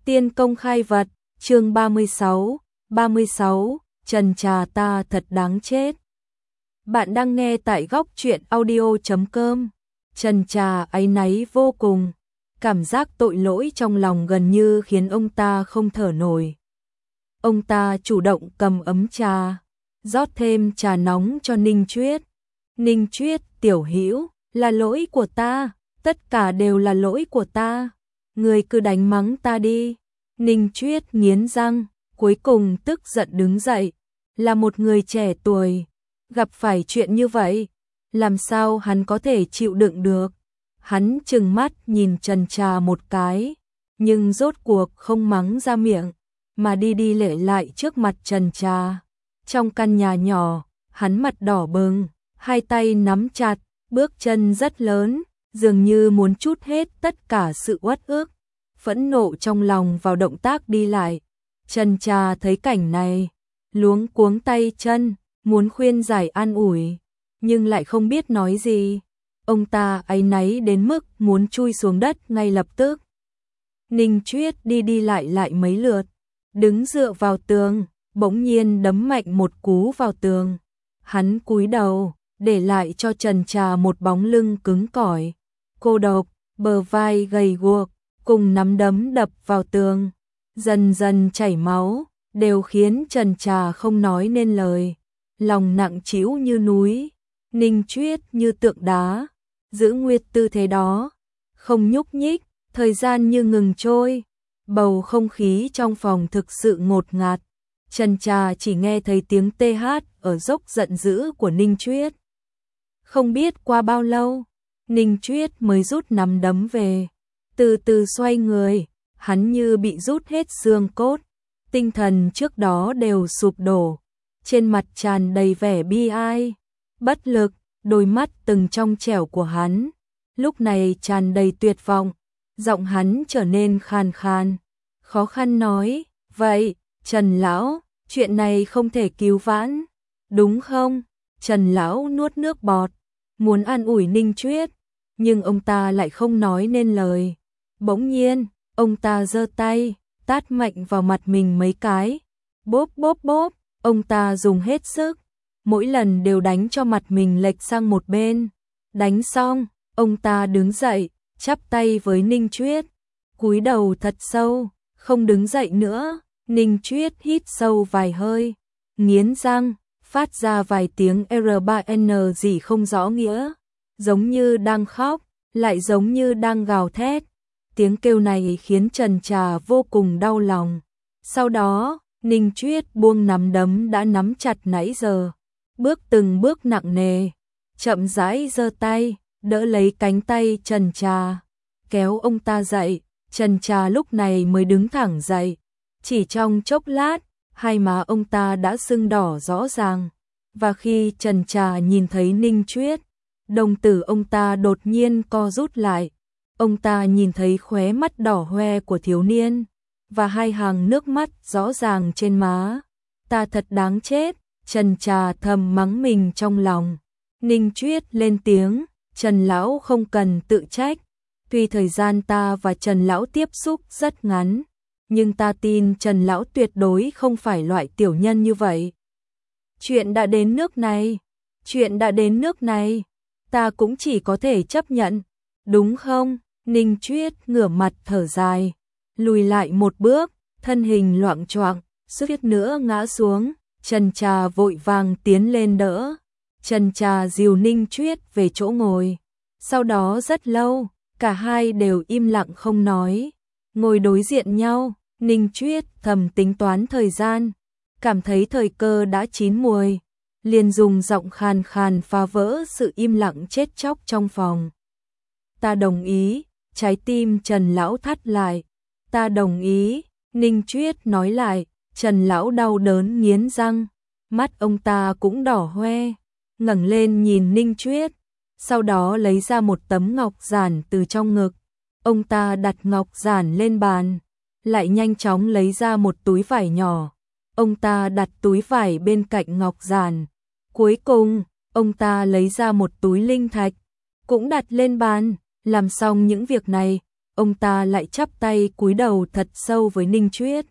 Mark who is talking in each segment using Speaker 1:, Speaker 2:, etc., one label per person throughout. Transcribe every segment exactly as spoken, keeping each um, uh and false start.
Speaker 1: Tiên công khai vật, chương ba mươi sáu, ba mươi sáu, Trần Trà ta thật đáng chết. Bạn đang nghe tại góc truyện audio chấm com. Trần Trà áy náy vô cùng, cảm giác tội lỗi trong lòng gần như khiến ông ta không thở nổi. Ông ta chủ động cầm ấm trà, rót thêm trà nóng cho Ninh Chuyết. Ninh Chuyết, tiểu hữu, là lỗi của ta, tất cả đều là lỗi của ta. Người cứ đánh mắng ta đi. Ninh Chuyết nghiến răng, cuối cùng tức giận đứng dậy. Là một người trẻ tuổi, gặp phải chuyện như vậy, làm sao hắn có thể chịu đựng được. Hắn trừng mắt nhìn Trần Trà một cái, nhưng rốt cuộc không mắng ra miệng, mà đi đi lệ lại trước mặt Trần Trà. Trong căn nhà nhỏ, hắn mặt đỏ bừng, hai tay nắm chặt, bước chân rất lớn, dường như muốn trút hết tất cả sự uất ức, phẫn nộ trong lòng vào động tác đi lại. Trần Trà thấy cảnh này, luống cuống tay chân, muốn khuyên giải an ủi, nhưng lại không biết nói gì. Ông ta áy náy đến mức muốn chui xuống đất ngay lập tức. Ninh Chuyết đi đi lại lại mấy lượt, đứng dựa vào tường, bỗng nhiên đấm mạnh một cú vào tường. Hắn cúi đầu, để lại cho Trần Trà một bóng lưng cứng cỏi, cô độc, bờ vai gầy guộc, cùng nắm đấm đập vào tường, dần dần chảy máu, đều khiến Trần Trà không nói nên lời, lòng nặng trĩu như núi. Ninh Chuyết như tượng đá, giữ nguyên tư thế đó, không nhúc nhích, thời gian như ngừng trôi, bầu không khí trong phòng thực sự ngột ngạt. Trần Trà chỉ nghe thấy tiếng tê hát ở dốc giận dữ của Ninh Chuyết. Không biết qua bao lâu, Ninh Chuyết mới rút nắm đấm về, từ từ xoay người, hắn như bị rút hết xương cốt, tinh thần trước đó đều sụp đổ, trên mặt tràn đầy vẻ bi ai, bất lực, đôi mắt từng trong trẻo của hắn, lúc này tràn đầy tuyệt vọng, giọng hắn trở nên khàn khàn, khó khăn nói, vậy, Trần Lão, chuyện này không thể cứu vãn, đúng không? Trần Lão nuốt nước bọt, muốn an ủi Ninh Chuyết, nhưng ông ta lại không nói nên lời. Bỗng nhiên, ông ta giơ tay, tát mạnh vào mặt mình mấy cái, bốp bốp bốp, ông ta dùng hết sức, mỗi lần đều đánh cho mặt mình lệch sang một bên. Đánh xong, ông ta đứng dậy, chắp tay với Ninh Chuyết, cúi đầu thật sâu, không đứng dậy nữa. Ninh Chuyết hít sâu vài hơi, nghiến răng, phát ra vài tiếng R ba N gì không rõ nghĩa, giống như đang khóc, lại giống như đang gào thét. Tiếng kêu này khiến Trần Trà vô cùng đau lòng. Sau đó, Ninh Chuyết buông nắm đấm đã nắm chặt nãy giờ, bước từng bước nặng nề, chậm rãi giơ tay, đỡ lấy cánh tay Trần Trà, kéo ông ta dậy. Trần Trà lúc này mới đứng thẳng dậy. Chỉ trong chốc lát, hai má ông ta đã sưng đỏ rõ ràng, và khi Trần Trà nhìn thấy Ninh Chuyết, đồng tử ông ta đột nhiên co rút lại. Ông ta nhìn thấy khóe mắt đỏ hoe của thiếu niên, và hai hàng nước mắt rõ ràng trên má. Ta thật đáng chết, Trần Trà thầm mắng mình trong lòng. Ninh Chuyết lên tiếng, Trần Lão không cần tự trách, tuy thời gian ta và Trần Lão tiếp xúc rất ngắn, nhưng ta tin Trần Lão tuyệt đối không phải loại tiểu nhân như vậy. Chuyện đã đến nước này, chuyện đã đến nước này, ta cũng chỉ có thể chấp nhận, đúng không? Ninh Chuyết ngửa mặt thở dài, lùi lại một bước, thân hình loạng choạng, suýt nữa ngã xuống. Trần Trà vội vàng tiến lên đỡ. Trần Trà dìu Ninh Chuyết về chỗ ngồi. Sau đó rất lâu, cả hai đều im lặng không nói, ngồi đối diện nhau. Ninh Chuyết thầm tính toán thời gian, cảm thấy thời cơ đã chín muồi, liền dùng giọng khàn khàn phá vỡ sự im lặng chết chóc trong phòng. Ta đồng ý. Trái tim Trần Lão thắt lại. Ta đồng ý. Ninh Chuyết nói lại. Trần Lão đau đớn nghiến răng, mắt ông ta cũng đỏ hoe, ngẩng lên nhìn Ninh Chuyết, sau đó lấy ra một tấm ngọc giản từ trong ngực. Ông ta đặt ngọc giản lên bàn, lại nhanh chóng lấy ra một túi vải nhỏ. Ông ta đặt túi vải bên cạnh ngọc giản. Cuối cùng, ông ta lấy ra một túi linh thạch, cũng đặt lên bàn. Làm xong những việc này, ông ta lại chắp tay cúi đầu thật sâu với Ninh Chuyết.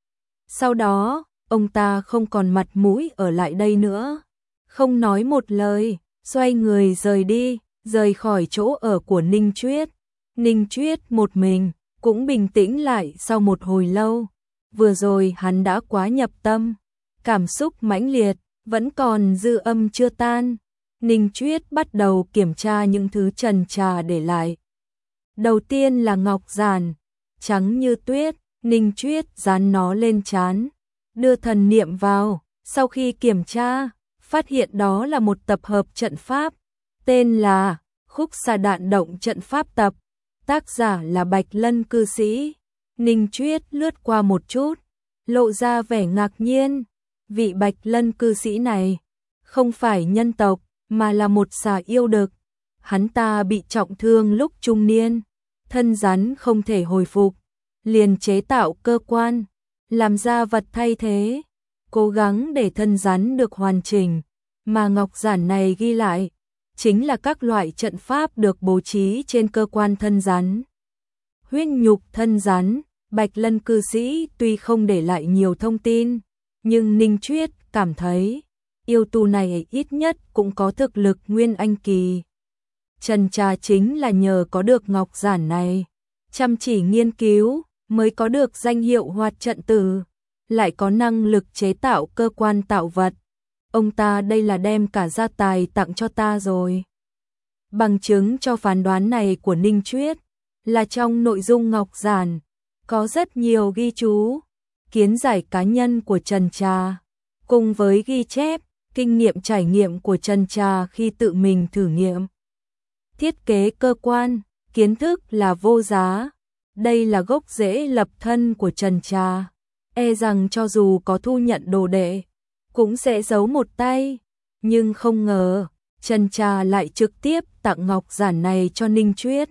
Speaker 1: Sau đó, ông ta không còn mặt mũi ở lại đây nữa, không nói một lời, xoay người rời đi, rời khỏi chỗ ở của Ninh Chuyết. Ninh Chuyết một mình, cũng bình tĩnh lại sau một hồi lâu. Vừa rồi hắn đã quá nhập tâm, cảm xúc mãnh liệt, vẫn còn dư âm chưa tan. Ninh Chuyết bắt đầu kiểm tra những thứ Trần Trà để lại. Đầu tiên là ngọc giản, trắng như tuyết, Ninh Chuyết dán nó lên trán, đưa thần niệm vào, sau khi kiểm tra, phát hiện đó là một tập hợp trận pháp, tên là Khúc Xà Đạn Động Trận Pháp Tập, tác giả là Bạch Lân cư sĩ. Ninh Chuyết lướt qua một chút, lộ ra vẻ ngạc nhiên, vị Bạch Lân cư sĩ này không phải nhân tộc, mà là một xà yêu đực. Hắn ta bị trọng thương lúc trung niên, thân rắn không thể hồi phục, liền chế tạo cơ quan, làm ra vật thay thế, cố gắng để thân rắn được hoàn chỉnh, mà ngọc giản này ghi lại chính là các loại trận pháp được bố trí trên cơ quan thân rắn. Huyết nhục thân rắn, Bạch Lân cư sĩ tuy không để lại nhiều thông tin, nhưng Ninh Chuyết cảm thấy yêu tù này ít nhất cũng có thực lực nguyên anh kỳ. Trần Trà chính là nhờ có được ngọc giản này, chăm chỉ nghiên cứu, mới có được danh hiệu Hoạt Trận Tử, lại có năng lực chế tạo cơ quan tạo vật. Ông ta đây là đem cả gia tài tặng cho ta rồi. Bằng chứng cho phán đoán này của Ninh Chuyết là trong nội dung ngọc giản, có rất nhiều ghi chú, kiến giải cá nhân của Trần Trà, cùng với ghi chép, kinh nghiệm trải nghiệm của Trần Trà khi tự mình thử nghiệm. Thiết kế cơ quan, kiến thức là vô giá, đây là gốc rễ lập thân của Trần Trà, e rằng cho dù có thu nhận đồ đệ, cũng sẽ giấu một tay, nhưng không ngờ, Trần Trà lại trực tiếp tặng ngọc giản này cho Ninh Chuyết.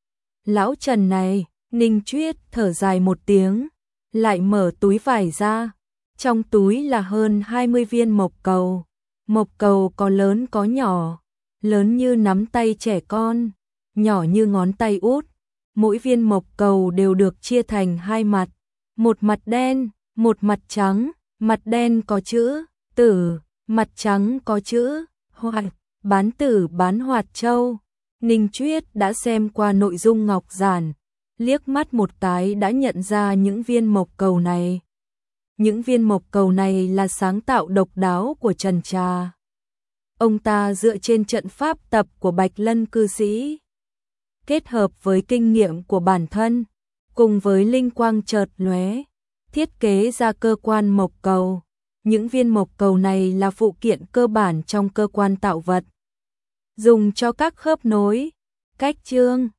Speaker 1: Lão Trần này, Ninh Chuyết thở dài một tiếng, lại mở túi vải ra, trong túi là hơn hai mươi viên mộc cầu, mộc cầu có lớn có nhỏ, lớn như nắm tay trẻ con, nhỏ như ngón tay út, mỗi viên mộc cầu đều được chia thành hai mặt, một mặt đen, một mặt trắng, mặt đen có chữ tử, mặt trắng có chữ Hoạt, bán tử bán Hoạt Châu. Ninh Chuyết đã xem qua nội dung ngọc giản, liếc mắt một cái đã nhận ra những viên mộc cầu này. Những viên mộc cầu này là sáng tạo độc đáo của Trần Trà. Ông ta dựa trên trận pháp tập của Bạch Lân cư sĩ, kết hợp với kinh nghiệm của bản thân, cùng với linh quang chợt lóe, thiết kế ra cơ quan mộc cầu. Những viên mộc cầu này là phụ kiện cơ bản trong cơ quan tạo vật, dùng cho các khớp nối, cách chương,